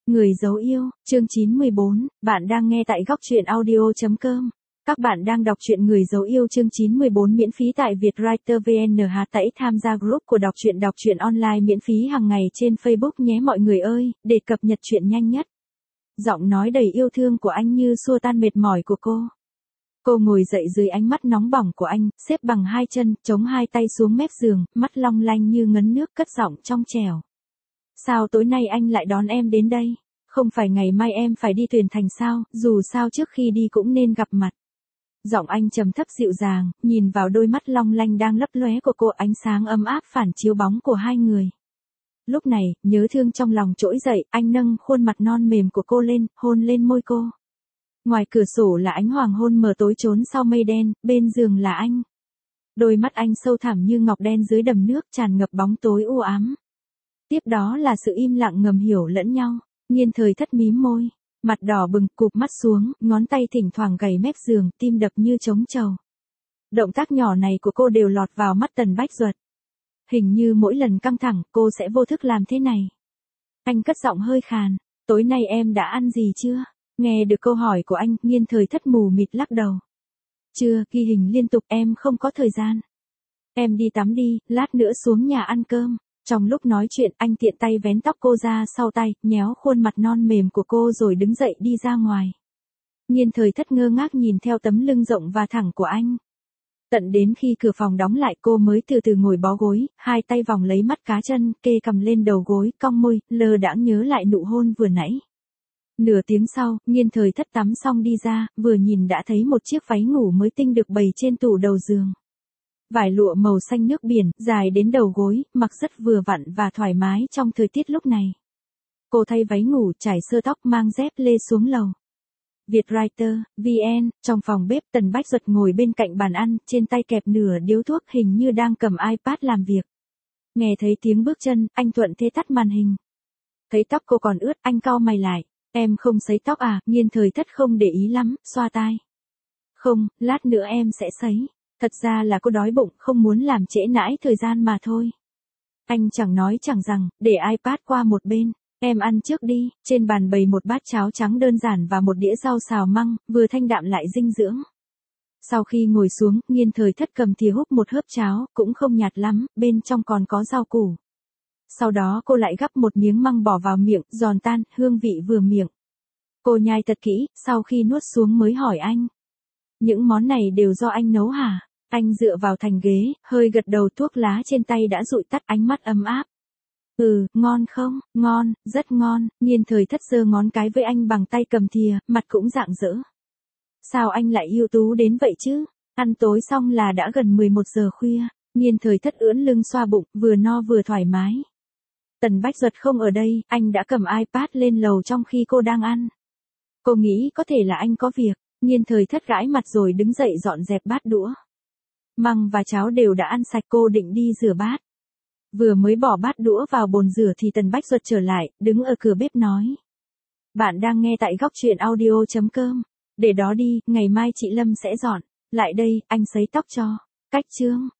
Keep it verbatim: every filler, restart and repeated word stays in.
Người dấu yêu, chương chín mươi bốn, bạn đang nghe tại góc truyện audio chấm com. Các bạn đang đọc truyện Người dấu yêu chương chín mươi bốn miễn phí tại Vietwriter vê en. Hãy tải tham gia group của đọc truyện đọc truyện online miễn phí hàng ngày trên Facebook nhé mọi người ơi, để cập nhật truyện nhanh nhất. Giọng nói đầy yêu thương của anh như xua tan mệt mỏi của cô. Cô ngồi dậy dưới ánh mắt nóng bỏng của anh, xếp bằng hai chân, chống hai tay xuống mép giường, mắt long lanh như ngấn nước, cất giọng trong trẻo. Sao tối nay anh lại đón em đến đây? Không phải ngày mai em phải đi Tuyền Thành sao, dù sao trước khi đi cũng nên gặp mặt. Giọng anh trầm thấp dịu dàng, nhìn vào đôi mắt long lanh đang lấp lóe của cô, ánh sáng ấm áp phản chiếu bóng của hai người. Lúc này, nhớ thương trong lòng trỗi dậy, anh nâng khuôn mặt non mềm của cô lên, hôn lên môi cô. Ngoài cửa sổ là ánh hoàng hôn mờ tối trốn sau mây đen, bên giường là anh. Đôi mắt anh sâu thẳm như ngọc đen dưới đầm nước, tràn ngập bóng tối u ám. Tiếp đó là sự im lặng ngầm hiểu lẫn nhau. Nhiên Thời Thất mím môi, mặt đỏ bừng, cụp mắt xuống, ngón tay thỉnh thoảng gảy mép giường, tim đập như trống trầu. Động tác nhỏ này của cô đều lọt vào mắt Tần Bách Duật. Hình như mỗi lần căng thẳng, cô sẽ vô thức làm thế này. Anh cất giọng hơi khàn, tối nay em đã ăn gì chưa? Nghe được câu hỏi của anh, Nhiên Thời Thất mù mịt lắc đầu. Chưa, ghi hình liên tục, em không có thời gian. Em đi tắm đi, lát nữa xuống nhà ăn cơm. Trong lúc nói chuyện, anh tiện tay vén tóc cô ra sau tay, nhéo khuôn mặt non mềm của cô rồi đứng dậy đi ra ngoài. Nhiên Thời Thất ngơ ngác nhìn theo tấm lưng rộng và thẳng của anh. Tận đến khi cửa phòng đóng lại cô mới từ từ ngồi bó gối, hai tay vòng lấy mắt cá chân, kê cằm lên đầu gối, cong môi, lơ đãng nhớ lại nụ hôn vừa nãy. Nửa tiếng sau, Nhiên Thời Thất tắm xong đi ra, vừa nhìn đã thấy một chiếc váy ngủ mới tinh được bày trên tủ đầu giường. Vải lụa màu xanh nước biển, dài đến đầu gối, mặc rất vừa vặn và thoải mái trong thời tiết lúc này. Cô thay váy ngủ, trải sơ tóc, mang dép lê xuống lầu. Vietwriter vê en, trong phòng bếp Tần Bách Duật ngồi bên cạnh bàn ăn, trên tay kẹp nửa điếu thuốc, hình như đang cầm iPad làm việc. Nghe thấy tiếng bước chân, anh thuận thế tắt màn hình. Thấy tóc cô còn ướt, anh cau mày lại. Em không sấy tóc à? Nhiên Thời Thất không để ý lắm, xoa tai. Không, lát nữa em sẽ sấy. Thật ra là cô đói bụng, không muốn làm trễ nãi thời gian mà thôi. Anh chẳng nói chẳng rằng, để iPad qua một bên. Em ăn trước đi, trên bàn bày một bát cháo trắng đơn giản và một đĩa rau xào măng, vừa thanh đạm lại dinh dưỡng. Sau khi ngồi xuống, Nhiên Thời Thất cầm thìa húp một hớp cháo, cũng không nhạt lắm, bên trong còn có rau củ. Sau đó cô lại gắp một miếng măng bỏ vào miệng, giòn tan, hương vị vừa miệng. Cô nhai thật kỹ, sau khi nuốt xuống mới hỏi anh. Những món này đều do anh nấu hả? Anh dựa vào thành ghế, hơi gật đầu, thuốc lá trên tay đã dụi tắt, ánh mắt ấm áp. Ừ, ngon không? Ngon, rất ngon. Nhiên Thời Thất giơ ngón cái với anh bằng tay cầm thìa, mặt cũng rạng rỡ. Sao anh lại ưu tú đến vậy chứ? Ăn tối xong là đã gần mười một giờ khuya. Nhiên Thời Thất ưỡn lưng xoa bụng, vừa no vừa thoải mái. Tần Bách Duật không ở đây, anh đã cầm iPad lên lầu trong khi cô đang ăn. Cô nghĩ có thể là anh có việc. Nhiên Thời Thất gãi mặt rồi đứng dậy dọn dẹp bát đũa. Măng và cháo đều đã ăn sạch, cô định đi rửa bát. Vừa mới bỏ bát đũa vào bồn rửa thì Tần Bách Duật trở lại, đứng ở cửa bếp nói. Bạn đang nghe tại góc truyện audio chấm com. Để đó đi, ngày mai chị Lâm sẽ dọn. Lại đây, anh sấy tóc cho. Cách chương.